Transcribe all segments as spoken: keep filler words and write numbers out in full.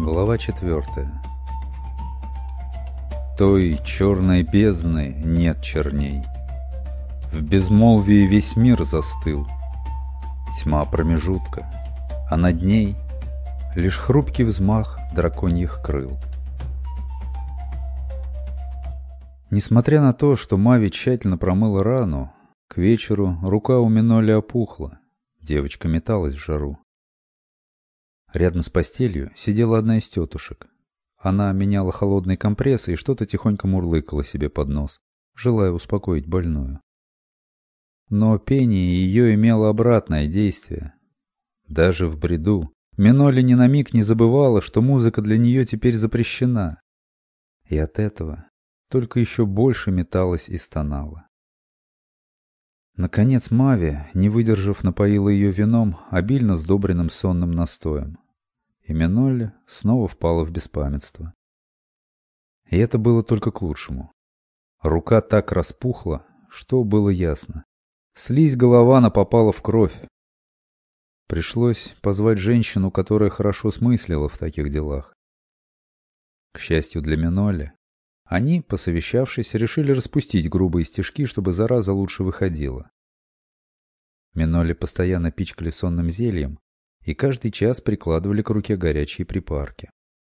Глава четвертая. Той черной бездны нет черней. В безмолвии весь мир застыл. Тьма промежутка, а над ней лишь хрупкий взмах драконьих крыл. Несмотря на то, что Мави тщательно промыла рану, к вечеру рука у Миноли опухла, девочка металась в жару. Рядом с постелью сидела одна из тетушек. Она меняла холодные компрессы и что-то тихонько мурлыкала себе под нос, желая успокоить больную. Но пение ее имело обратное действие. Даже в бреду Миноли ни на миг не забывала, что музыка для нее теперь запрещена. И от этого только еще больше металась и стонала. Наконец Мави, не выдержав, напоила ее вином, обильно сдобренным сонным настоем. И Минолли снова впала в беспамятство. И это было только к лучшему. Рука так распухла, что было ясно. Слизь Голована попала в кровь. Пришлось позвать женщину, которая хорошо смыслила в таких делах. К счастью для Минолли, они, посовещавшись, решили распустить грубые стежки, чтобы зараза лучше выходила. Минолли постоянно пичкали сонным зельем и каждый час прикладывали к руке горячие припарки.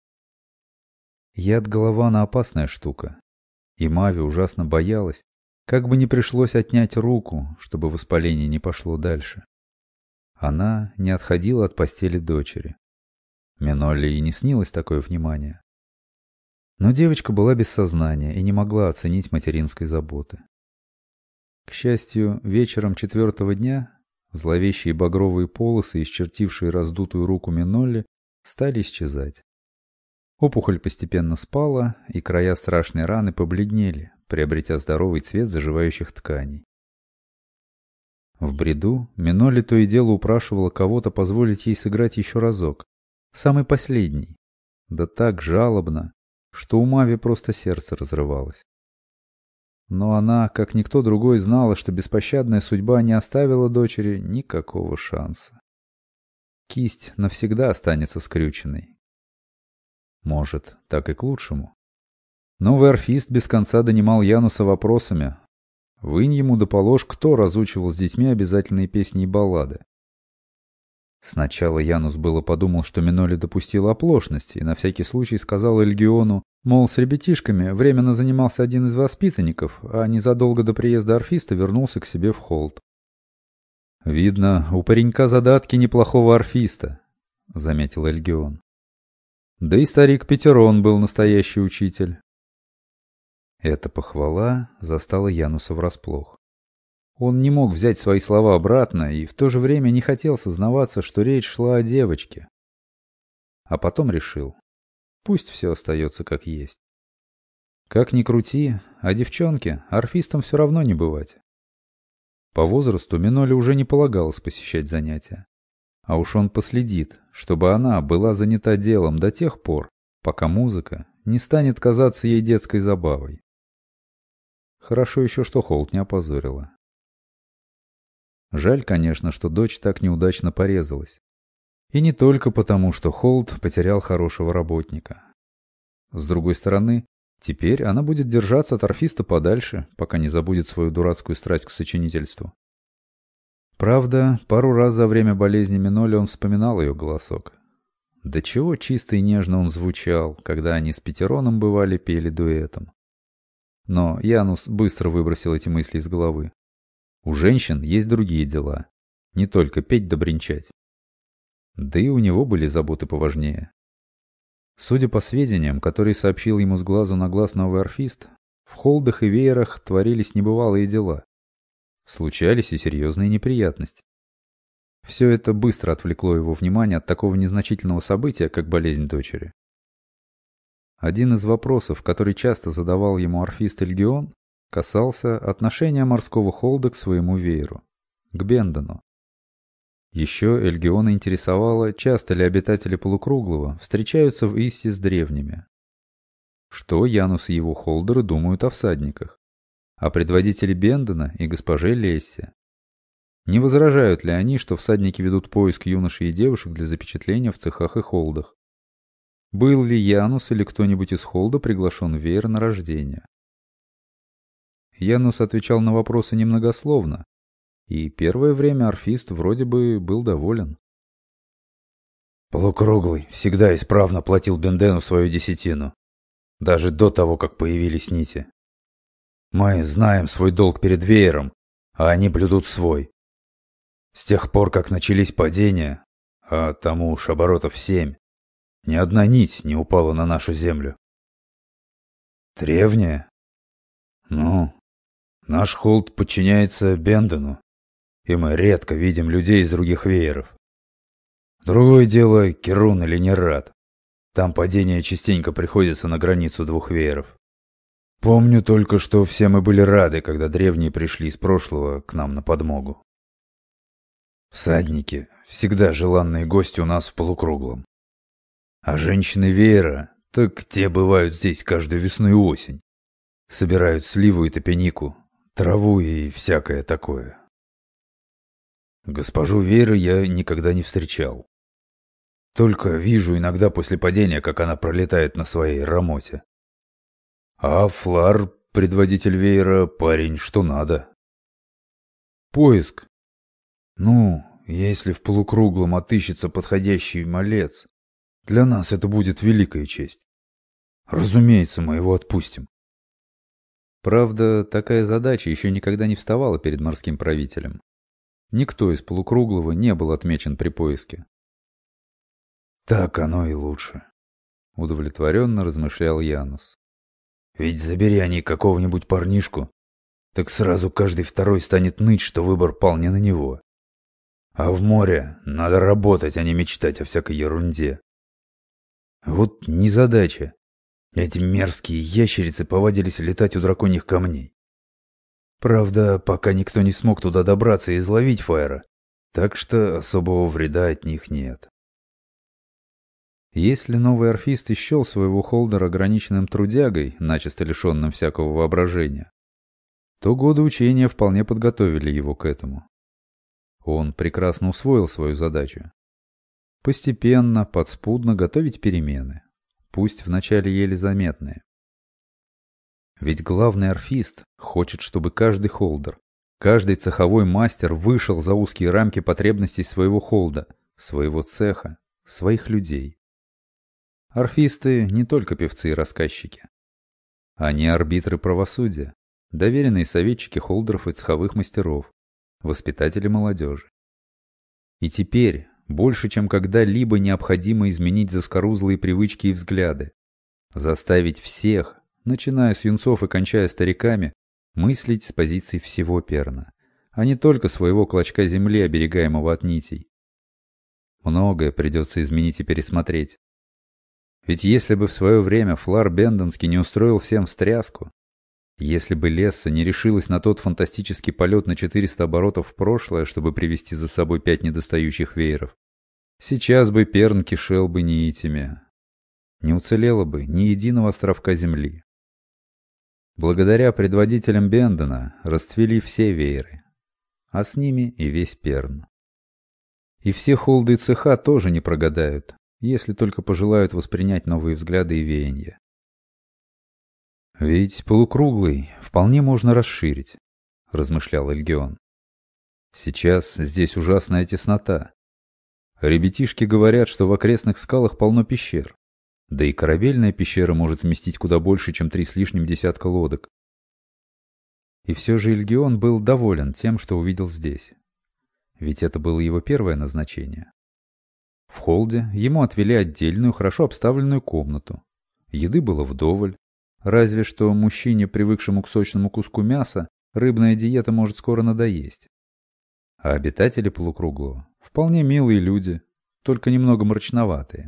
Яд Голована опасная штука, и Мави ужасно боялась, как бы не пришлось отнять руку, чтобы воспаление не пошло дальше. Она не отходила от постели дочери. Минолли и не снилось такое внимание. Но девочка была без сознания и не могла оценить материнской заботы. К счастью, вечером четвертого дня зловещие багровые полосы, исчертившие раздутую руку Минолли, стали исчезать. Опухоль постепенно спала, и края страшной раны побледнели, приобретя здоровый цвет заживающих тканей. В бреду Минолли то и дело упрашивала кого-то позволить ей сыграть еще разок, самый последний, да так жалобно, что у Мави просто сердце разрывалось. Но она, как никто другой, знала, что беспощадная судьба не оставила дочери никакого шанса. Кисть навсегда останется скрюченной. Может, так и к лучшему. Новый орфист без конца донимал Януса вопросами. Вынь ему да положь, кто разучивал с детьми обязательные песни и баллады. Сначала Янус было подумал, что Минолли допустила оплошность, и на всякий случай сказал Эльгиону, мол, с ребятишками временно занимался один из воспитанников, а незадолго до приезда орфиста вернулся к себе в холд. «Видно, у паренька задатки неплохого орфиста», — заметил Эльгион. Да и старик Петерон был настоящий учитель. Эта похвала застала Януса врасплох. Он не мог взять свои слова обратно и в то же время не хотел сознаваться, что речь шла о девочке. А потом решил, пусть все остается как есть. Как ни крути, а девчонке орфистам все равно не бывать. По возрасту Минолли уже не полагалось посещать занятия. А уж он последит, чтобы она была занята делом до тех пор, пока музыка не станет казаться ей детской забавой. Хорошо еще, что Холд не опозорила. Жаль, конечно, что дочь так неудачно порезалась. И не только потому, что Холд потерял хорошего работника. С другой стороны, теперь она будет держаться от орфиста подальше, пока не забудет свою дурацкую страсть к сочинительству. Правда, пару раз за время болезни Минолли он вспоминал ее голосок. До чего чисто и нежно он звучал, когда они с Петероном бывали пели дуэтом. Но Янус быстро выбросил эти мысли из головы. У женщин есть другие дела, не только петь да бренчать. Да и у него были заботы поважнее. Судя по сведениям, которые сообщил ему с глазу на глаз новый орфист, в холдах и веерах творились небывалые дела. Случались и серьезные неприятности. Все это быстро отвлекло его внимание от такого незначительного события, как болезнь дочери. Один из вопросов, который часто задавал ему орфист Эльгион, касался отношения морского холда к своему вееру, к Бендону. Еще Эльгиона интересовало, часто ли обитатели полукруглого встречаются в Иссе с древними. Что Янус и его холдеры думают о всадниках, о предводителе Бендона и госпоже Лессе. Не возражают ли они, что всадники ведут поиск юношей и девушек для запечатления в цехах и холдах? был ли Янус или кто-нибудь из Холда приглашен в веер на рождение. Янус отвечал на вопросы немногословно, и первое время орфист вроде бы был доволен. Полукруглый всегда исправно платил Бендену свою десятину, даже до того, как появились нити. Мы знаем свой долг перед веером, а они блюдут свой. С тех пор, как начались падения, а тому уж оборотов семь, ни одна нить не упала на нашу землю. Древняя? Ну, наш холд подчиняется Бендену, и мы редко видим людей из других вееров. Другое дело, Керун или Нерат. Там падение частенько приходится на границу двух вееров. Помню только, что все мы были рады, когда древние пришли из прошлого к нам на подмогу. Всадники — всегда желанные гости у нас в полукруглом. А женщины веера, так те бывают здесь каждую весну и осень. Собирают сливу и топянику, траву и всякое такое. Госпожу веера я никогда не встречал. Только вижу иногда после падения, как она пролетает на своей рамоте. А Флар, предводитель веера, парень что надо. Поиск. Ну, если в полукруглом отыщется подходящий малец, для нас это будет великая честь. Разумеется, мы его отпустим. Правда, такая задача еще никогда не вставала перед морским правителем. Никто из полукруглого не был отмечен при поиске. Так оно и лучше, удовлетворенно размышлял Янус. Ведь забери они какого-нибудь парнишку, так сразу каждый второй станет ныть, что выбор пал не на него. А в море надо работать, а не мечтать о всякой ерунде. Вот незадача. Эти мерзкие ящерицы повадились летать у драконьих камней. Правда, пока никто не смог туда добраться и изловить Фаера, так что особого вреда от них нет. Если новый орфист и счел своего холдера ограниченным трудягой, начисто лишенным всякого воображения, то годы учения вполне подготовили его к этому. Он прекрасно усвоил свою задачу. Постепенно, подспудно готовить перемены, пусть вначале еле заметные. Ведь главный орфист хочет, чтобы каждый холдер, каждый цеховой мастер вышел за узкие рамки потребностей своего холда, своего цеха, своих людей. Орфисты не только певцы и рассказчики. Они арбитры правосудия, доверенные советчики холдеров и цеховых мастеров, воспитатели молодежи. И теперь больше, чем когда-либо, необходимо изменить заскорузлые привычки и взгляды, заставить всех, начиная с юнцов и кончая стариками, мыслить с позиции всего Перна, а не только своего клочка земли, оберегаемого от нитей. Многое придется изменить и пересмотреть. Ведь если бы в свое время Флар Бенденский не устроил всем встряску, если бы Лесса не решилась на тот фантастический полет на четыреста оборотов в прошлое, чтобы привести за собой пять недостающих вееров, сейчас бы Перн кишел бы нитями. Не уцелело бы ни единого островка земли. Благодаря предводителям Бендена расцвели все вееры, а с ними и весь Перн. И все холды и цеха тоже не прогадают, если только пожелают воспринять новые взгляды и веяния. «Ведь полукруглый вполне можно расширить», — размышлял Эльгион. «Сейчас здесь ужасная теснота. Ребятишки говорят, что в окрестных скалах полно пещер, да и корабельная пещера может вместить куда больше, чем три с лишним десятка лодок». И все же Эльгион был доволен тем, что увидел здесь. Ведь это было его первое назначение. В холде ему отвели отдельную, хорошо обставленную комнату. Еды было вдоволь. Разве что мужчине, привыкшему к сочному куску мяса, рыбная диета может скоро надоесть. А обитатели полукруглого вполне милые люди, только немного мрачноватые.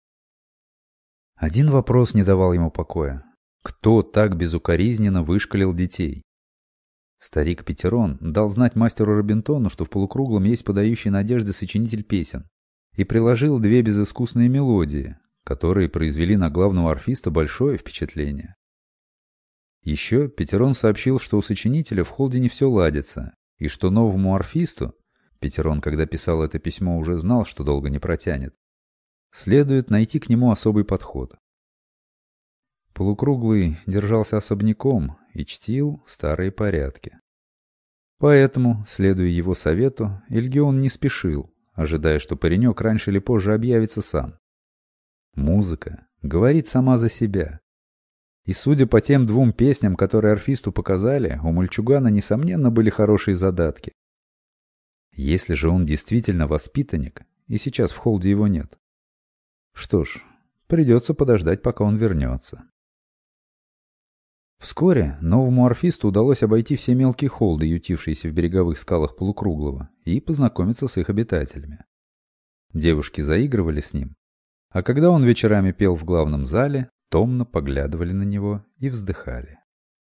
Один вопрос не давал ему покоя. Кто так безукоризненно вышкалил детей? Старик Петерон дал знать мастеру Робинтону, что в полукруглом есть подающий надежды сочинитель песен, и приложил две безыскусные мелодии, которые произвели на главного орфиста большое впечатление. Еще Петерон сообщил, что у сочинителя в холде не все ладится, и что новому орфисту, Петерон, когда писал это письмо, уже знал, что долго не протянет, следует найти к нему особый подход. Полукруглый держался особняком и чтил старые порядки. Поэтому, следуя его совету, Эльгион не спешил, ожидая, что паренек раньше или позже объявится сам. Музыка говорит сама за себя. И судя по тем двум песням, которые орфисту показали, у мальчугана, несомненно, были хорошие задатки. Если же он действительно воспитанник, и сейчас в холде его нет, что ж, придется подождать, пока он вернется. Вскоре новому орфисту удалось обойти все мелкие холды, ютившиеся в береговых скалах Полукруглого, и познакомиться с их обитателями. Девушки заигрывали с ним, а когда он вечерами пел в главном зале, томно поглядывали на него и вздыхали.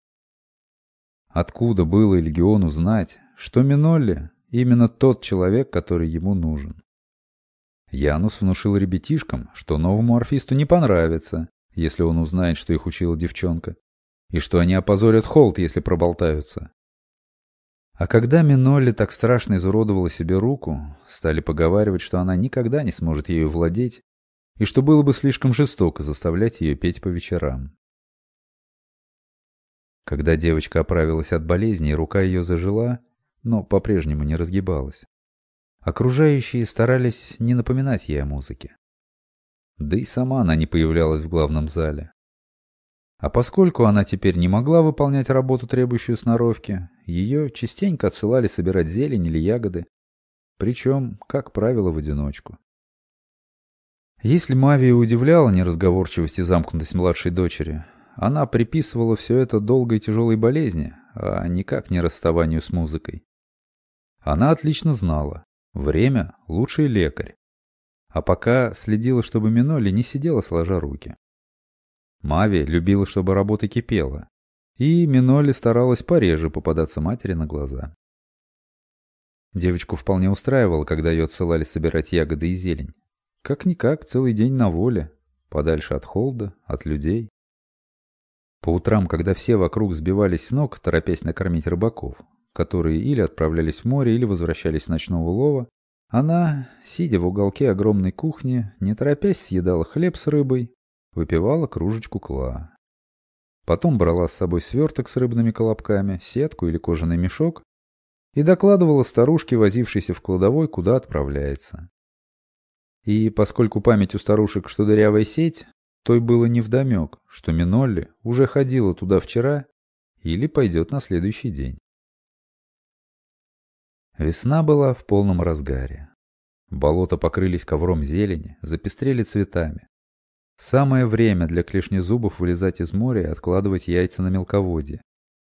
Откуда было Эльгиону знать, что Минолли именно тот человек, который ему нужен? Янус внушил ребятишкам, что новому орфисту не понравится, если он узнает, что их учила девчонка, и что они опозорят холд, если проболтаются. А когда Минолли так страшно изуродовала себе руку, стали поговаривать, что она никогда не сможет ею владеть, и что было бы слишком жестоко заставлять ее петь по вечерам. Когда девочка оправилась от болезни, и рука ее зажила, но по-прежнему не разгибалась, окружающие старались не напоминать ей о музыке. Да и сама она не появлялась в главном зале. А поскольку она теперь не могла выполнять работу, требующую сноровки, ее частенько отсылали собирать зелень или ягоды, причем, как правило, в одиночку. Если Мавия удивляла неразговорчивость и замкнутость младшей дочери, она приписывала все это долгой и тяжелой болезни, а никак не расставанию с музыкой. Она отлично знала, время – лучший лекарь, а пока следила, чтобы Минолли не сидела сложа руки. Мави любила, чтобы работа кипела, и Минолли старалась пореже попадаться матери на глаза. Девочку вполне устраивало, когда ее отсылали собирать ягоды и зелень. Как-никак, целый день на воле, подальше от холода, от людей. По утрам, когда все вокруг сбивались с ног, торопясь накормить рыбаков, которые или отправлялись в море, или возвращались с ночного лова, она, сидя в уголке огромной кухни, не торопясь съедала хлеб с рыбой, выпивала кружечку кла. Потом брала с собой сверток с рыбными колобками, сетку или кожаный мешок и докладывала старушке, возившейся в кладовой, куда отправляется. И поскольку память у старушек, что дырявая сеть, той было невдомек, что Минолли уже ходила туда вчера или пойдет на следующий день. Весна была в полном разгаре. Болота покрылись ковром зелени, запестрели цветами. Самое время для клешнезубов вылезать из моря и откладывать яйца на мелководье.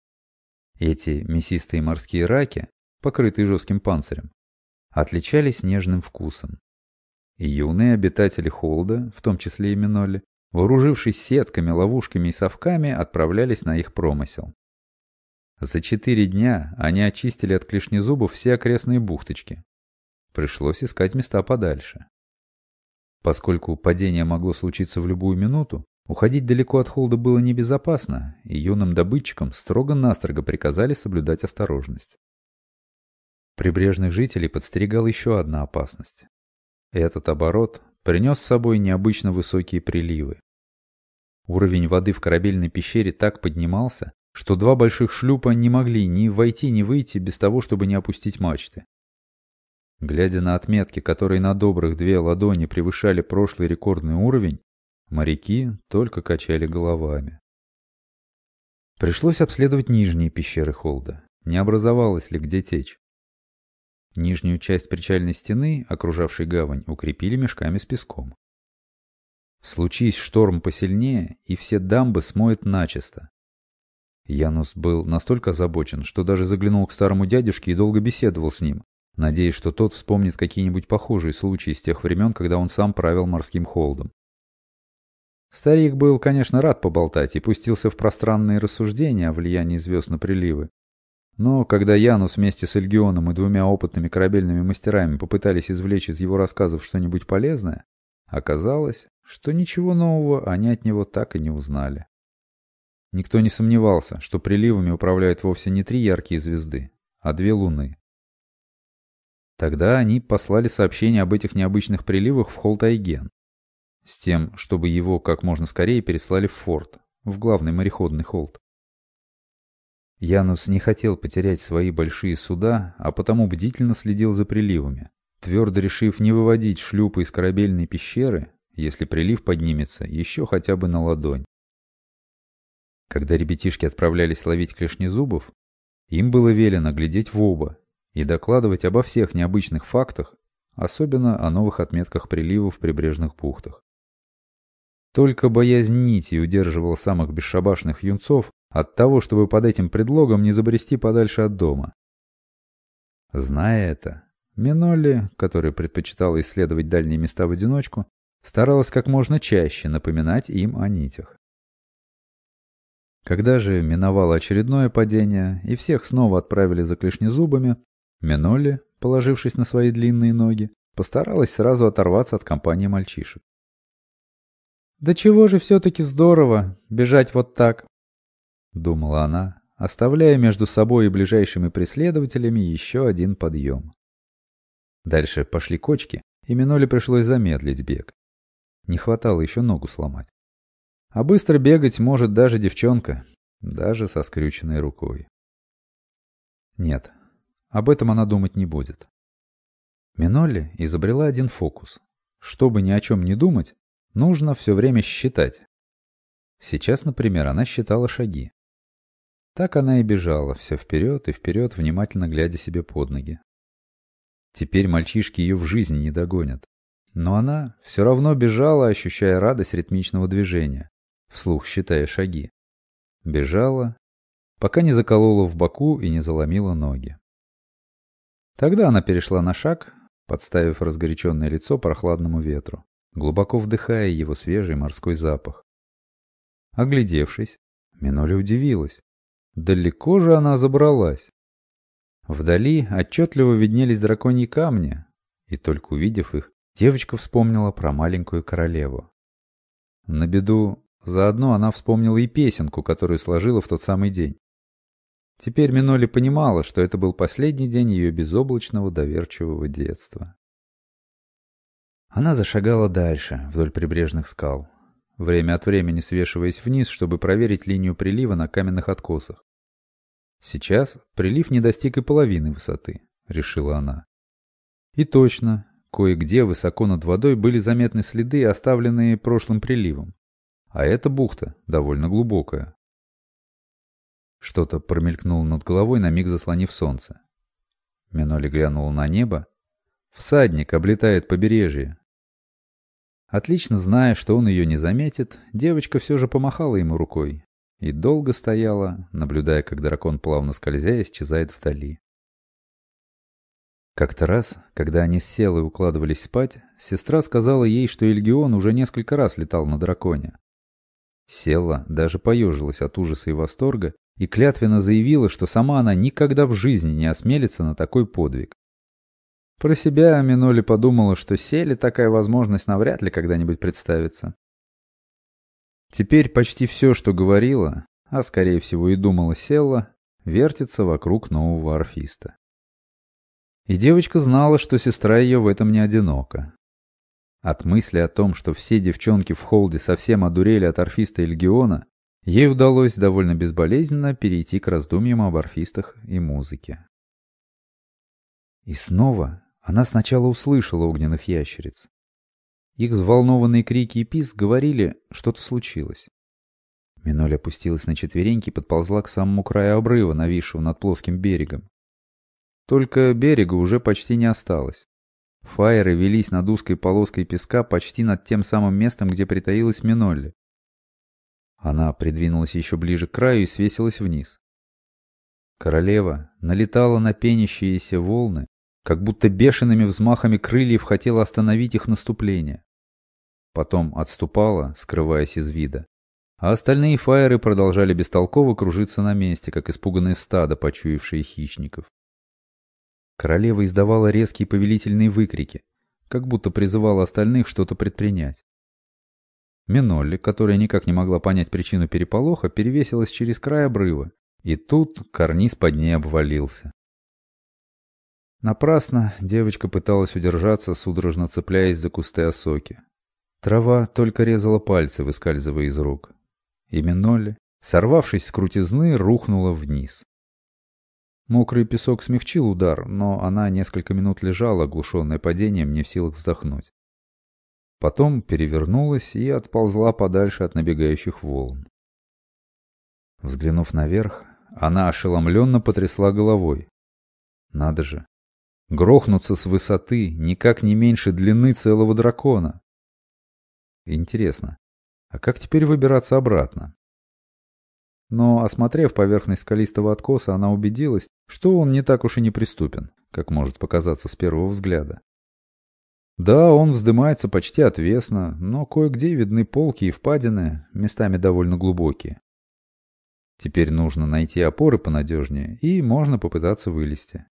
Эти мясистые морские раки, покрытые жестким панцирем, отличались нежным вкусом. И юные обитатели холда, в том числе и Минолли, вооружившись сетками, ловушками и совками, отправлялись на их промысел. За четыре дня они очистили от клешнезубов все окрестные бухточки. Пришлось искать места подальше. Поскольку падение могло случиться в любую минуту, уходить далеко от холда было небезопасно, и юным добытчикам строго-настрого приказали соблюдать осторожность. Прибрежных жителей подстерегала еще одна опасность. Этот оборот принес с собой необычно высокие приливы. Уровень воды в корабельной пещере так поднимался, что два больших шлюпа не могли ни войти, ни выйти без того, чтобы не опустить мачты. Глядя на отметки, которые на добрых две ладони превышали прошлый рекордный уровень, моряки только качали головами. Пришлось обследовать нижние пещеры холда, не образовалась ли где течь. Нижнюю часть причальной стены, окружавшей гавань, укрепили мешками с песком. Случись шторм посильнее, и все дамбы смоет начисто. Янус был настолько озабочен, что даже заглянул к старому дядюшке и долго беседовал с ним, надеясь, что тот вспомнит какие-нибудь похожие случаи с тех времен, когда он сам правил морским холдом. Старик был, конечно, рад поболтать и пустился в пространные рассуждения о влиянии звезд на приливы. Но когда Янус вместе с Эльгионом и двумя опытными корабельными мастерами попытались извлечь из его рассказов что-нибудь полезное, оказалось, что ничего нового они от него так и не узнали. Никто не сомневался, что приливами управляют вовсе не три яркие звезды, а две луны. Тогда они послали сообщение об этих необычных приливах в Холд-Айген. с тем, чтобы его как можно скорее переслали в форт, в главный мореходный холд. Янус не хотел потерять свои большие суда, а потому бдительно следил за приливами, твердо решив не выводить шлюпы из корабельной пещеры, если прилив поднимется еще хотя бы на ладонь. Когда ребятишки отправлялись ловить клешнезубов, им было велено глядеть в оба и докладывать обо всех необычных фактах, особенно о новых отметках приливов в прибрежных бухтах. Только боязнь нити удерживала самых бесшабашных юнцов от того, чтобы под этим предлогом не забрести подальше от дома. Зная это, Минолли, которая предпочитала исследовать дальние места в одиночку, старалась как можно чаще напоминать им о нитях. Когда же миновало очередное падение и всех снова отправили за клешнезубами, Минолли, положившись на свои длинные ноги, постаралась сразу оторваться от компании мальчишек. «Да чего же все-таки здорово бежать вот так!» — думала она, оставляя между собой и ближайшими преследователями еще один подъем. Дальше пошли кочки, и Минолли пришлось замедлить бег. Не хватало еще ногу сломать. А быстро бегать может даже девчонка, даже со скрюченной рукой. Нет, об этом она думать не будет. Минолли изобрела один фокус. Чтобы ни о чем не думать, нужно все время считать. Сейчас, например, она считала шаги. Так она и бежала, все вперед и вперед, внимательно глядя себе под ноги. Теперь мальчишки ее в жизни не догонят. Но она все равно бежала, ощущая радость ритмичного движения, вслух считая шаги. Бежала, пока не заколола в боку и не заломила ноги. Тогда она перешла на шаг, подставив разгоряченное лицо прохладному ветру, глубоко вдыхая его свежий морской запах. Оглядевшись, Минолли удивилась. Далеко же она забралась. Вдали отчетливо виднелись драконьи камни, и только увидев их, девочка вспомнила про маленькую королеву. На беду, заодно она вспомнила и песенку, которую сложила в тот самый день. Теперь Минолли понимала, что это был последний день ее безоблачного доверчивого детства. Она зашагала дальше, вдоль прибрежных скал, время от времени свешиваясь вниз, чтобы проверить линию прилива на каменных откосах. Сейчас прилив не достиг и половины высоты, решила она. И точно, кое-где высоко над водой были заметны следы, оставленные прошлым приливом. А эта бухта довольно глубокая. Что-то промелькнуло над головой, на миг заслонив солнце. Минолли глянула на небо. Всадник облетает побережье. Отлично зная, что он ее не заметит, девочка все же помахала ему рукой и долго стояла, наблюдая, как дракон, плавно скользя, исчезает вдали. Как-то раз, когда они с Селой укладывались спать, сестра сказала ей, что Ильгион уже несколько раз летал на драконе. Села даже поежилась от ужаса и восторга и клятвенно заявила, что сама она никогда в жизни не осмелится на такой подвиг. Про себя Минолли подумала, что Селе такая возможность навряд ли когда-нибудь представится. Теперь почти все, что говорила, а скорее всего и думала Селла, вертится вокруг нового орфиста. И девочка знала, что сестра ее в этом не одинока. От мысли о том, что все девчонки в холде совсем одурели от орфиста Ильгиона, ей удалось довольно безболезненно перейти к раздумьям об орфистах и музыке. И снова она сначала услышала огненных ящериц. Их взволнованные крики и писк говорили, что-то случилось. Минолли опустилась на четвереньки и подползла к самому краю обрыва, нависшего над плоским берегом. Только берега уже почти не осталось. Фаеры велись над узкой полоской песка почти над тем самым местом, где притаилась Минолли. Она придвинулась еще ближе к краю и свесилась вниз. Королева налетала на пенящиеся волны, как будто бешеными взмахами крыльев хотела остановить их наступление. Потом отступала, скрываясь из вида, а остальные фаеры продолжали бестолково кружиться на месте, как испуганное стадо, почуявшие хищников. Королева издавала резкие повелительные выкрики, как будто призывала остальных что-то предпринять. Минолли, которая никак не могла понять причину переполоха, перевесилась через край обрыва, и тут карниз под ней обвалился. Напрасно девочка пыталась удержаться, судорожно цепляясь за кусты осоки. Трава только резала пальцы, выскальзывая из рук. И Минолли, сорвавшись с крутизны, рухнула вниз. Мокрый песок смягчил удар, но она несколько минут лежала, оглушенная падением, не в силах вздохнуть. Потом перевернулась и отползла подальше от набегающих волн. Взглянув наверх, она ошеломленно потрясла головой. Надо же, грохнуться с высоты никак не меньше длины целого дракона. Интересно, а как теперь выбираться обратно? Но, осмотрев поверхность скалистого откоса, она убедилась, что он не так уж и неприступен, как может показаться с первого взгляда. Да, он вздымается почти отвесно, но кое-где видны полки и впадины, местами довольно глубокие. Теперь нужно найти опоры понадежнее, и можно попытаться вылезти.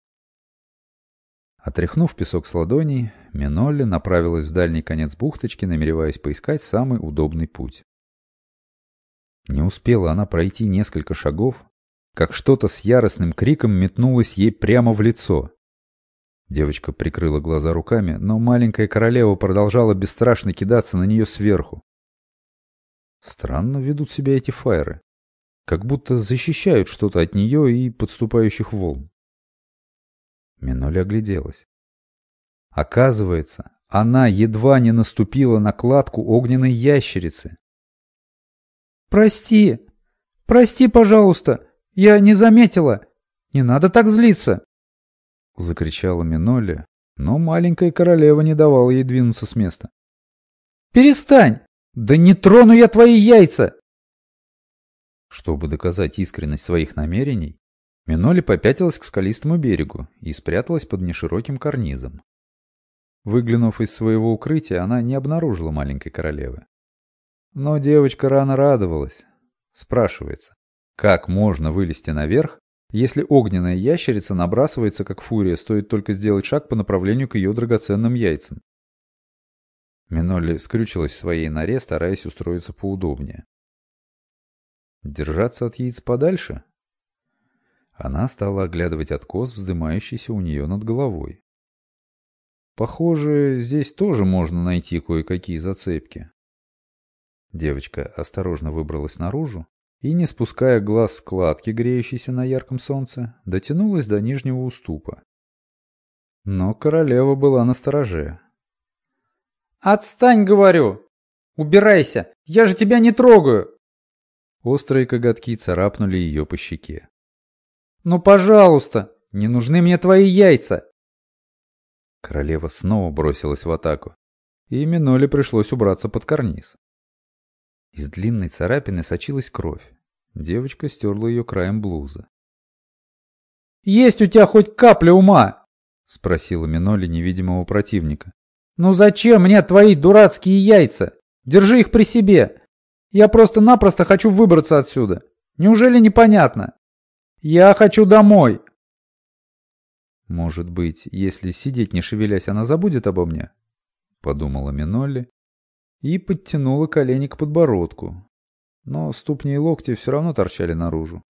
Отряхнув песок с ладоней, Минолли направилась в дальний конец бухточки, намереваясь поискать самый удобный путь. Не успела она пройти несколько шагов, как что-то с яростным криком метнулось ей прямо в лицо. Девочка прикрыла глаза руками, но маленькая королева продолжала бесстрашно кидаться на нее сверху. Странно ведут себя эти фаеры, как будто защищают что-то от нее и подступающих волн. Минолли огляделась. Оказывается, она едва не наступила на кладку огненной ящерицы. «Прости! Прости, пожалуйста! Я не заметила! Не надо так злиться!» — закричала Минолли, но маленькая королева не давала ей двинуться с места. «Перестань! Да не трону я твои яйца!» Чтобы доказать искренность своих намерений, Минолли попятилась к скалистому берегу и спряталась под нешироким карнизом. Выглянув из своего укрытия, она не обнаружила маленькой королевы. Но девочка рано радовалась. Спрашивается, как можно вылезти наверх, если огненная ящерица набрасывается как фурия, стоит только сделать шаг по направлению к ее драгоценным яйцам? Минолли скрючилась в своей норе, стараясь устроиться поудобнее. Держаться от яиц подальше? Она стала оглядывать откос, вздымающийся у нее над головой. Похоже, здесь тоже можно найти кое-какие зацепки. Девочка осторожно выбралась наружу и, не спуская глаз с кладки, греющейся на ярком солнце, дотянулась до нижнего уступа. Но королева была настороже. «Отстань, говорю! Убирайся! Я же тебя не трогаю!» Острые коготки царапнули ее по щеке. «Ну, пожалуйста! Не нужны мне твои яйца!» Королева снова бросилась в атаку, и Минолли пришлось убраться под карниз. Из длинной царапины сочилась кровь. Девочка стерла ее краем блузы. «Есть у тебя хоть капля ума?» — спросила Минолли невидимого противника. «Ну зачем мне твои дурацкие яйца? Держи их при себе. Я просто-напросто хочу выбраться отсюда. Неужели непонятно? Я хочу домой!» «Может быть, если сидеть не шевелясь, она забудет обо мне?» — подумала Минолли и подтянула колени к подбородку, но ступни и локти все равно торчали наружу.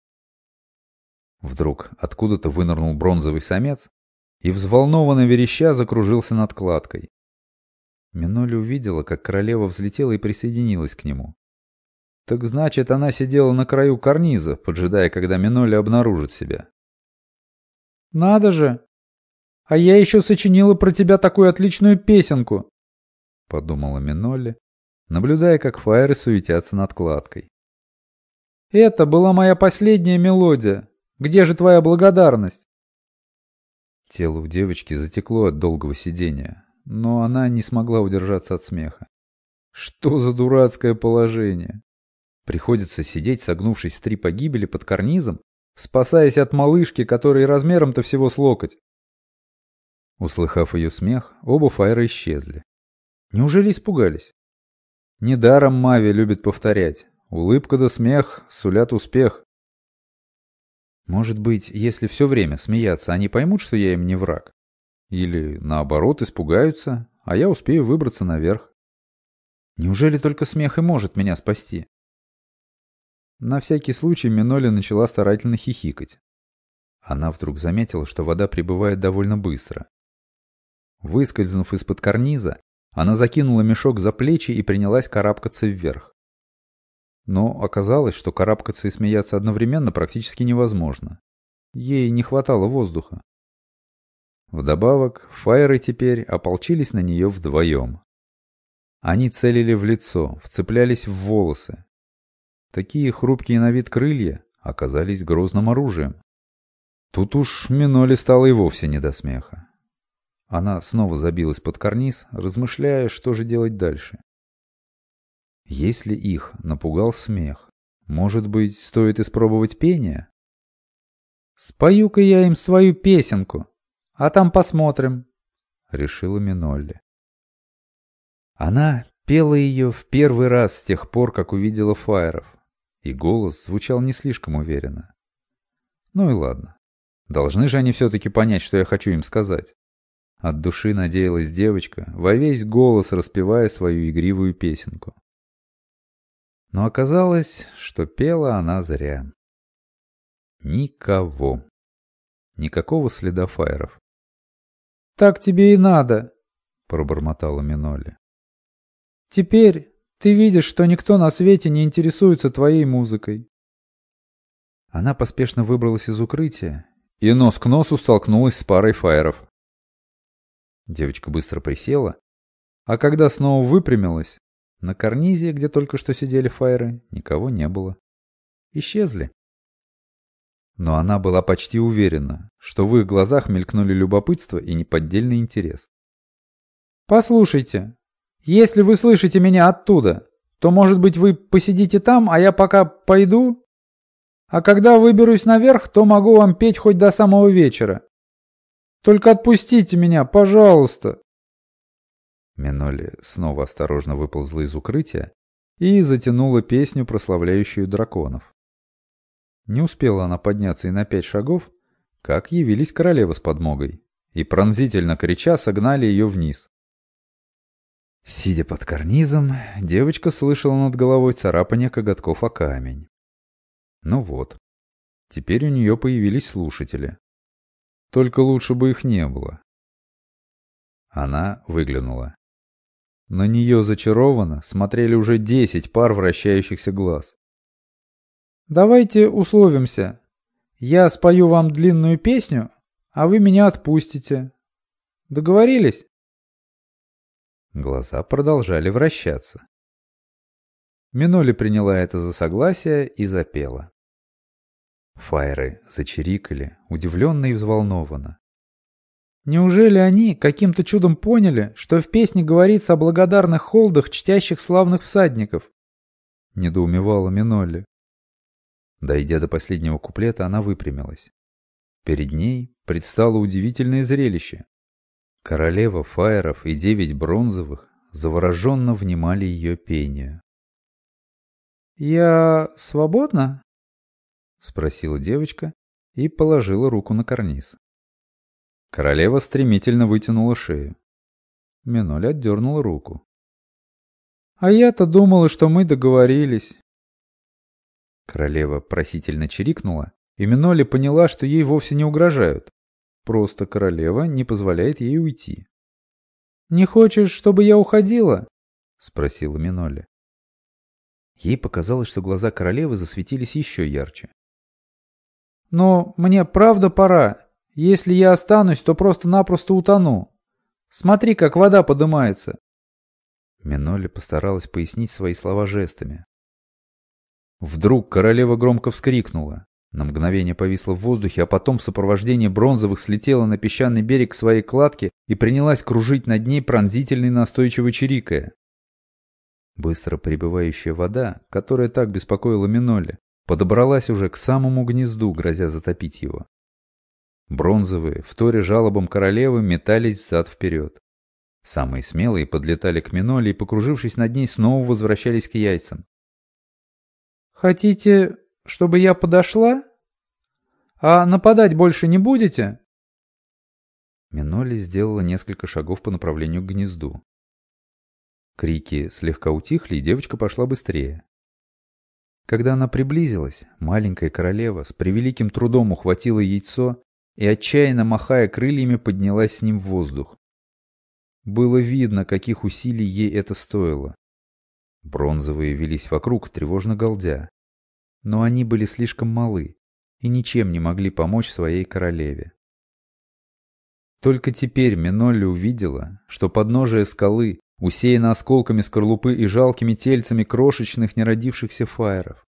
Вдруг откуда-то вынырнул бронзовый самец и, взволнованно вереща, закружился над кладкой. Минолли увидела, как королева взлетела и присоединилась к нему. Так значит, она сидела на краю карниза, поджидая, когда Минолли обнаружит себя. «Надо же! А я еще сочинила про тебя такую отличную песенку!» — подумала Минолли, наблюдая, как фаеры суетятся над кладкой. «Это была моя последняя мелодия. Где же твоя благодарность?» Тело у девочки затекло от долгого сидения, но она не смогла удержаться от смеха. Что за дурацкое положение? Приходится сидеть, согнувшись в три погибели под карнизом, спасаясь от малышки, которой размером-то всего с локоть. Услыхав ее смех, оба фаера исчезли. Неужели испугались? Недаром Мави любит повторять: улыбка да смех сулят успех. Может быть, если все время смеяться, они поймут, что я им не враг? Или, наоборот, испугаются, а я успею выбраться наверх? Неужели только смех и может меня спасти? На всякий случай Минолли начала старательно хихикать. Она вдруг заметила, что вода прибывает довольно быстро. Выскользнув из-под карниза, Она закинула мешок за плечи и принялась карабкаться вверх. Но оказалось, что карабкаться и смеяться одновременно практически невозможно. Ей не хватало воздуха. Вдобавок, фаеры теперь ополчились на нее вдвоем. Они целили в лицо, вцеплялись в волосы. Такие хрупкие на вид крылья оказались грозным оружием. Тут уж Миноле стало и вовсе не до смеха. Она снова забилась под карниз, размышляя, что же делать дальше. Если их напугал смех, может быть, стоит испробовать пение? «Спою-ка я им свою песенку, а там посмотрим», — решила Минолли. Она пела ее в первый раз с тех пор, как увидела фаеров, и голос звучал не слишком уверенно. Ну и ладно. Должны же они все-таки понять, что я хочу им сказать. От души надеялась девочка, во весь голос распевая свою игривую песенку. Но оказалось, что пела она зря. Никого. Никакого следа фаеров. «Так тебе и надо», — пробормотала Минолли. «Теперь ты видишь, что никто на свете не интересуется твоей музыкой». Она поспешно выбралась из укрытия и нос к носу столкнулась с парой фаеров. Девочка быстро присела, а когда снова выпрямилась, на карнизе, где только что сидели фаеры, никого не было. Исчезли. Но она была почти уверена, что в их глазах мелькнули любопытство и неподдельный интерес. «Послушайте, если вы слышите меня оттуда, то, может быть, вы посидите там, а я пока пойду? А когда выберусь наверх, то могу вам петь хоть до самого вечера. Только отпустите меня, пожалуйста!» Минолли снова осторожно выползла из укрытия и затянула песню, прославляющую драконов. Не успела она подняться и на пять шагов, как явились королева с подмогой, и пронзительно крича согнали ее вниз. Сидя под карнизом, девочка слышала над головой царапанье коготков о камень. Ну вот, теперь у нее появились слушатели. Только лучше бы их не было. Она выглянула. На нее зачарованно смотрели уже десять пар вращающихся глаз. «Давайте условимся. Я спою вам длинную песню, а вы меня отпустите. Договорились?» Глаза продолжали вращаться. Минолли приняла это за согласие и запела. Фаеры зачирикали, удивленно и взволнованно. «Неужели они каким-то чудом поняли, что в песне говорится о благодарных холдах, чтящих славных всадников?» — недоумевала Минолли. Дойдя до последнего куплета, она выпрямилась. Перед ней предстало удивительное зрелище. Королева фаеров и девять бронзовых завороженно внимали ее пению. «Я свободна?» — спросила девочка и положила руку на карниз. Королева стремительно вытянула шею. Минолли отдернула руку. «А я-то думала, что мы договорились». Королева просительно чирикнула, и Минолли поняла, что ей вовсе не угрожают. Просто королева не позволяет ей уйти. «Не хочешь, чтобы я уходила?» — спросила Минолли. Ей показалось, что глаза королевы засветились еще ярче. «Но мне правда пора. Если я останусь, то просто-напросто утону. Смотри, как вода подымается». Минолли постаралась пояснить свои слова жестами. Вдруг королева громко вскрикнула. На мгновение повисла в воздухе, а потом в сопровождении бронзовых слетела на песчаный берег своей кладки и принялась кружить над ней пронзительно и настойчиво чирикая. Быстро прибывающая вода, которая так беспокоила Минолли, подобралась уже к самому гнезду, грозя затопить его. Бронзовые, вторя жалобам королевы, метались взад-вперед. Самые смелые подлетали к Минолли и, покружившись над ней, снова возвращались к яйцам. «Хотите, чтобы я подошла? А нападать больше не будете?» Минолли сделала несколько шагов по направлению к гнезду. Крики слегка утихли, и девочка пошла быстрее. Когда она приблизилась, маленькая королева с превеликим трудом ухватила яйцо и, отчаянно махая крыльями, поднялась с ним в воздух. Было видно, каких усилий ей это стоило. Бронзовые велись вокруг, тревожно галдя. Но они были слишком малы и ничем не могли помочь своей королеве. Только теперь Минолли увидела, что подножие скалы усеяно осколками скорлупы и жалкими тельцами крошечных неродившихся фаеров.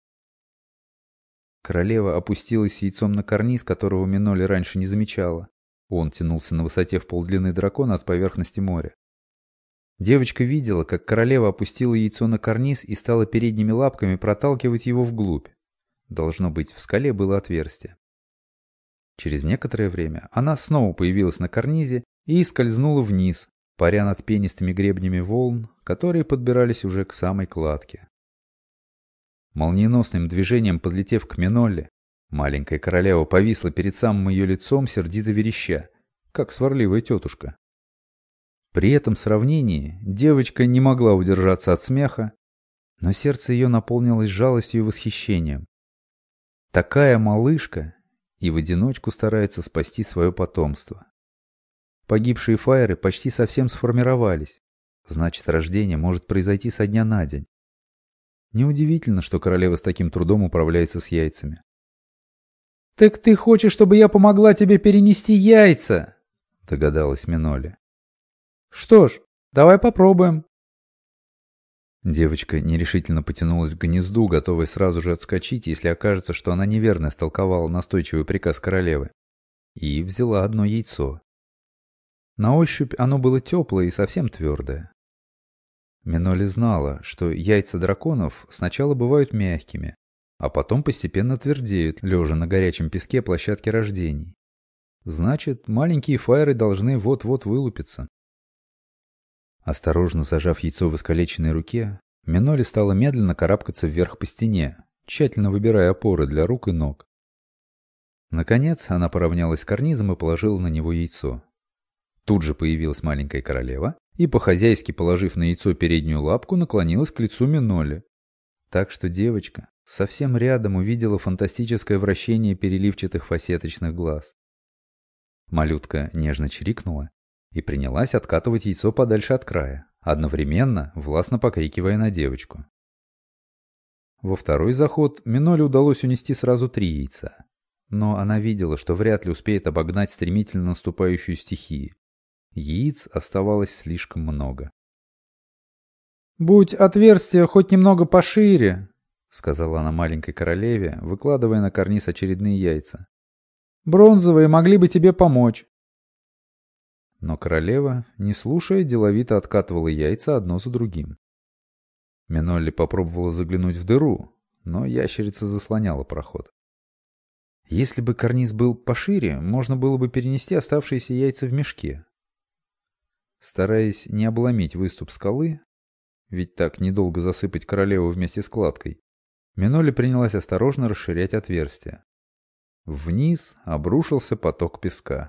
Королева опустилась яйцом на карниз, которого Минолли раньше не замечала. Он тянулся на высоте в полдлины дракона от поверхности моря. Девочка видела, как королева опустила яйцо на карниз и стала передними лапками проталкивать его вглубь. Должно быть, в скале было отверстие. Через некоторое время она снова появилась на карнизе и скользнула вниз, паря над пенистыми гребнями волн, которые подбирались уже к самой кладке. Молниеносным движением подлетев к Минолли, маленькая королева повисла перед самым ее лицом, сердито вереща, как сварливая тетушка. При этом сравнении девочка не могла удержаться от смеха, но сердце ее наполнилось жалостью и восхищением. Такая малышка и в одиночку старается спасти свое потомство. Погибшие фаеры почти совсем сформировались, значит, рождение может произойти со дня на день. Неудивительно, что королева с таким трудом управляется с яйцами. «Так ты хочешь, чтобы я помогла тебе перенести яйца?» — догадалась Минолли. «Что ж, давай попробуем». Девочка нерешительно потянулась к гнезду, готовая сразу же отскочить, если окажется, что она неверно истолковала настойчивый приказ королевы, и взяла одно яйцо. На ощупь оно было теплое и совсем твердое. Минолли знала, что яйца драконов сначала бывают мягкими, а потом постепенно твердеют, лежа на горячем песке площадки рождений. Значит, маленькие фаеры должны вот-вот вылупиться. Осторожно зажав яйцо в искалеченной руке, Минолли стала медленно карабкаться вверх по стене, тщательно выбирая опоры для рук и ног. Наконец она поравнялась с карнизом и положила на него яйцо. Тут же появилась маленькая королева и, по-хозяйски положив на яйцо переднюю лапку, наклонилась к лицу Минолли. Так что девочка совсем рядом увидела фантастическое вращение переливчатых фасеточных глаз. Малютка нежно чирикнула и принялась откатывать яйцо подальше от края, одновременно властно покрикивая на девочку. Во второй заход Минолли удалось унести сразу три яйца, но она видела, что вряд ли успеет обогнать стремительно наступающую стихию. Яиц оставалось слишком много. «Будь отверстие хоть немного пошире», — сказала она маленькой королеве, выкладывая на карниз очередные яйца. «Бронзовые могли бы тебе помочь». Но королева, не слушая, деловито откатывала яйца одно за другим. Минолли попробовала заглянуть в дыру, но ящерица заслоняла проход. Если бы карниз был пошире, можно было бы перенести оставшиеся яйца в мешке. Стараясь не обломить выступ скалы, ведь так недолго засыпать королеву вместе с кладкой, Минолли принялась осторожно расширять отверстие. Вниз обрушился поток песка.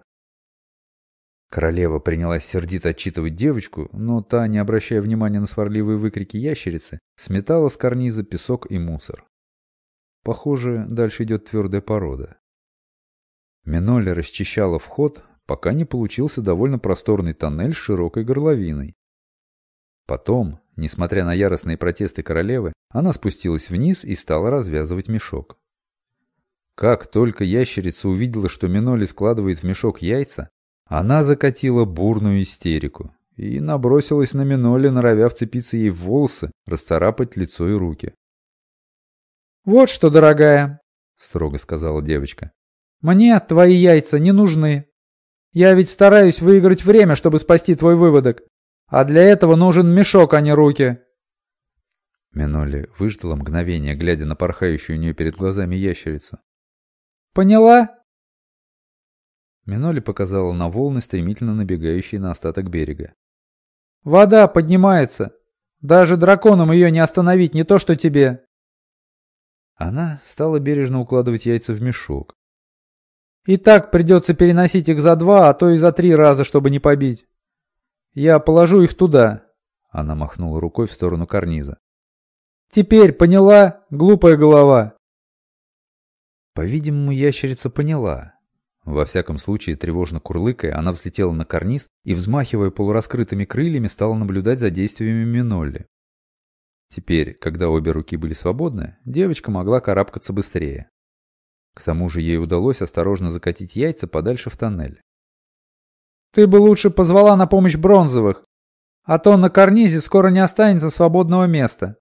Королева принялась сердито отчитывать девочку, но та, не обращая внимания на сварливые выкрики ящерицы, сметала с карниза песок и мусор. Похоже, дальше идет твердая порода. Минолли расчищала вход, пока не получился довольно просторный тоннель с широкой горловиной. Потом, несмотря на яростные протесты королевы, она спустилась вниз и стала развязывать мешок. Как только ящерица увидела, что Минолли складывает в мешок яйца, она закатила бурную истерику и набросилась на Минолли, норовя вцепиться ей в волосы, расцарапать лицо и руки. «Вот что, дорогая», — строго сказала девочка, — «мне твои яйца не нужны. Я ведь стараюсь выиграть время, чтобы спасти твой выводок, а для этого нужен мешок, а не руки». Минолли выждала мгновение, глядя на порхающую у нее перед глазами ящерицу. «Поняла?» Минолли показала на волны, стремительно набегающие на остаток берега. «Вода поднимается. Даже драконам ее не остановить, не то что тебе». Она стала бережно укладывать яйца в мешок. «И так придется переносить их за два, а то и за три раза, чтобы не побить. Я положу их туда». Она махнула рукой в сторону карниза. «Теперь поняла, глупая голова?» По-видимому, ящерица поняла. Во всяком случае, тревожно курлыкая, она взлетела на карниз и, взмахивая полураскрытыми крыльями, стала наблюдать за действиями Минолли. Теперь, когда обе руки были свободны, девочка могла карабкаться быстрее. К тому же ей удалось осторожно закатить яйца подальше в тоннель. «Ты бы лучше позвала на помощь бронзовых, а то на карнизе скоро не останется свободного места».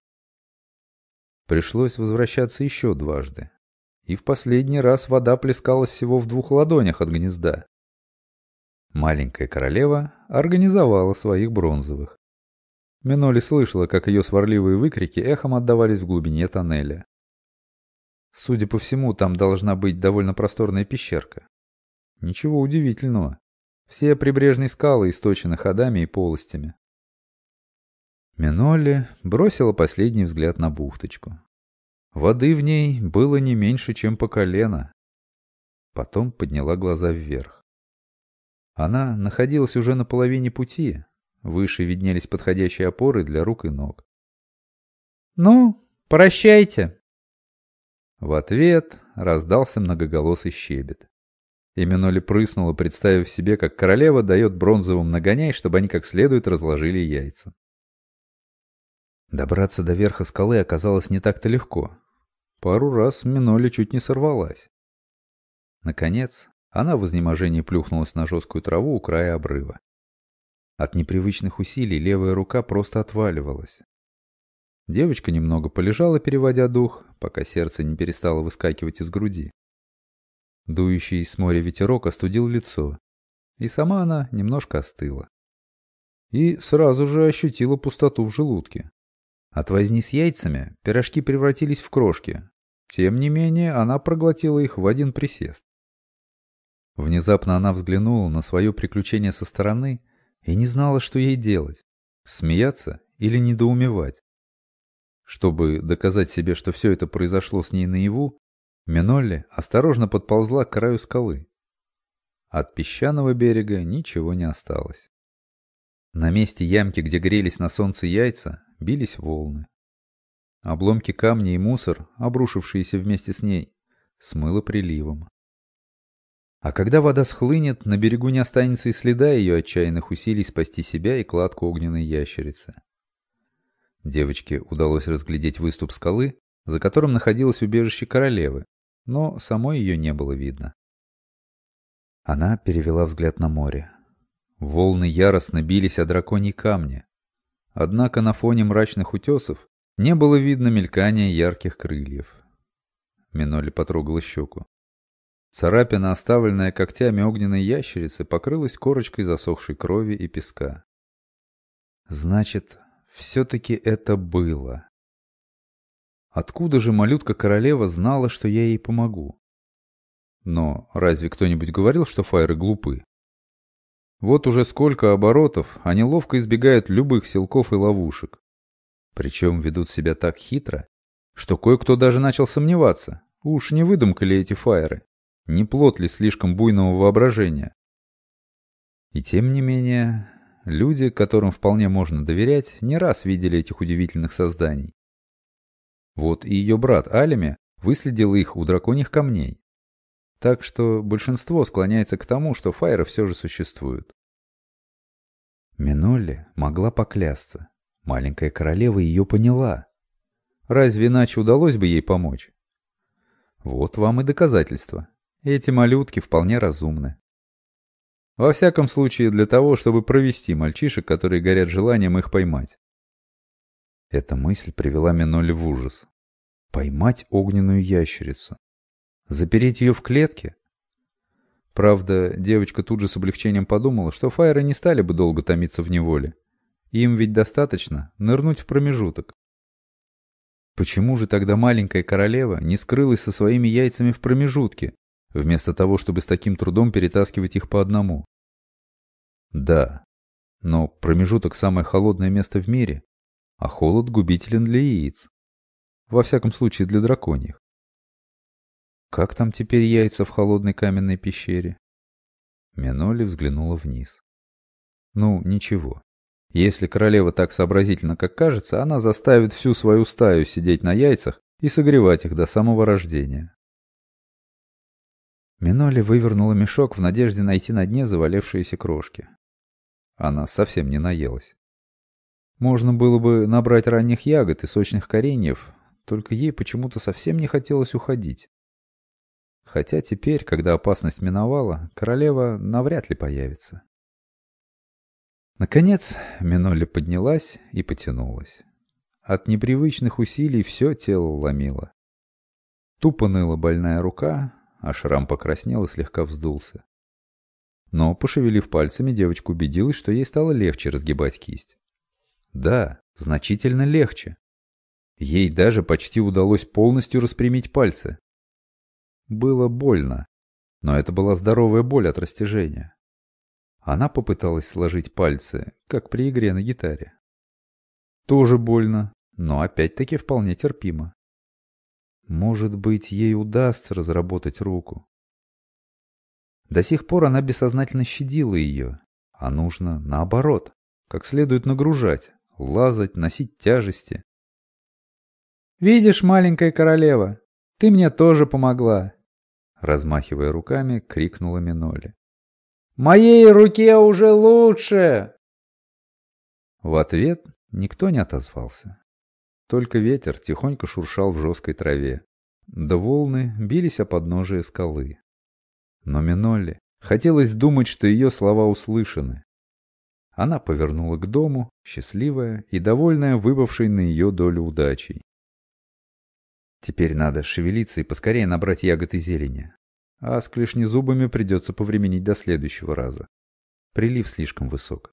Пришлось возвращаться еще дважды. И в последний раз вода плескалась всего в двух ладонях от гнезда. Маленькая королева организовала своих бронзовых. Минолли слышала, как ее сварливые выкрики эхом отдавались в глубине тоннеля. Судя по всему, там должна быть довольно просторная пещерка. Ничего удивительного. Все прибрежные скалы источены ходами и полостями. Минолли бросила последний взгляд на бухточку. Воды в ней было не меньше, чем по колено. Потом подняла глаза вверх. Она находилась уже на половине пути. Выше виднелись подходящие опоры для рук и ног. «Ну, прощайте!» В ответ раздался многоголосый щебет. И Минолли прыснула, представив себе, как королева дает бронзовым нагоняй, чтобы они как следует разложили яйца. Добраться до верха скалы оказалось не так-то легко. Пару раз Минолли чуть не сорвалась. Наконец, она в изнеможении плюхнулась на жесткую траву у края обрыва. От непривычных усилий левая рука просто отваливалась. Девочка немного полежала, переводя дух, пока сердце не перестало выскакивать из груди. Дующий с моря ветерок остудил лицо, и сама она немножко остыла. И сразу же ощутила пустоту в желудке. От возни с яйцами пирожки превратились в крошки. Тем не менее, она проглотила их в один присест. Внезапно она взглянула на свое приключение со стороны и не знала, что ей делать — смеяться или недоумевать. Чтобы доказать себе, что все это произошло с ней наяву, Минолли осторожно подползла к краю скалы. От песчаного берега ничего не осталось. На месте ямки, где грелись на солнце яйца, бились волны. Обломки камня и мусор, обрушившиеся вместе с ней, смыло приливом. А когда вода схлынет, на берегу не останется и следа ее отчаянных усилий спасти себя и кладку огненной ящерицы. Девочке удалось разглядеть выступ скалы, за которым находилось убежище королевы, но самой ее не было видно. Она перевела взгляд на море. Волны яростно бились о драконьи камни. Однако на фоне мрачных утесов не было видно мелькания ярких крыльев. Минолли потрогала щеку. Царапина, оставленная когтями огненной ящерицы, покрылась корочкой засохшей крови и песка. Значит, все-таки это было. Откуда же малютка-королева знала, что я ей помогу? Но разве кто-нибудь говорил, что фаеры глупы? Вот уже сколько оборотов они ловко избегают любых силков и ловушек. Причем ведут себя так хитро, что кое-кто даже начал сомневаться, уж не выдумка ли эти фаеры, не плод ли слишком буйного воображения. И тем не менее, люди, которым вполне можно доверять, не раз видели этих удивительных созданий. Вот и ее брат Алеми выследил их у драконьих камней. Так что большинство склоняется к тому, что фаеры все же существуют. Минолли могла поклясться. Маленькая королева ее поняла. Разве иначе удалось бы ей помочь? Вот вам и доказательства. Эти малютки вполне разумны. Во всяком случае, для того, чтобы провести мальчишек, которые горят желанием их поймать. Эта мысль привела Минолли в ужас. Поймать огненную ящерицу. Запереть ее в клетке? Правда, девочка тут же с облегчением подумала, что фаеры не стали бы долго томиться в неволе. Им ведь достаточно нырнуть в промежуток. Почему же тогда маленькая королева не скрылась со своими яйцами в промежутке, вместо того, чтобы с таким трудом перетаскивать их по одному? Да, но промежуток — самое холодное место в мире, а холод губителен для яиц. Во всяком случае, для драконьих. Как там теперь яйца в холодной каменной пещере? Минолли взглянула вниз. Ну, ничего. Если королева так сообразительна, как кажется, она заставит всю свою стаю сидеть на яйцах и согревать их до самого рождения. Миноли вывернула мешок в надежде найти на дне завалевшиеся крошки. Она совсем не наелась. Можно было бы набрать ранних ягод и сочных кореньев, только ей почему-то совсем не хотелось уходить. Хотя теперь, когда опасность миновала, королева навряд ли появится. Наконец Миноли поднялась и потянулась. От непривычных усилий все тело ломило. Тупо ныла больная рука, а шрам покраснел и слегка вздулся. Но, пошевелив пальцами, девочка убедилась, что ей стало легче разгибать кисть. Да, значительно легче. Ей даже почти удалось полностью распрямить пальцы. Было больно, но это была здоровая боль от растяжения. Она попыталась сложить пальцы, как при игре на гитаре. Тоже больно, но опять-таки вполне терпимо. Может быть, ей удастся разработать руку. До сих пор она бессознательно щадила ее, а нужно наоборот, как следует нагружать, лазать, носить тяжести. «Видишь, маленькая королева, ты мне тоже помогла!» Размахивая руками, крикнула Миноли. «Моей руке уже лучше!» В ответ никто не отозвался. Только ветер тихонько шуршал в жесткой траве, да волны бились о подножие скалы. Но Миноли хотелось думать, что ее слова услышаны. Она повернула к дому, счастливая и довольная выпавшей на ее долю удачей. Теперь надо шевелиться и поскорее набрать ягод и зелени. А с клешнезубами придется повременить до следующего раза. Прилив слишком высок.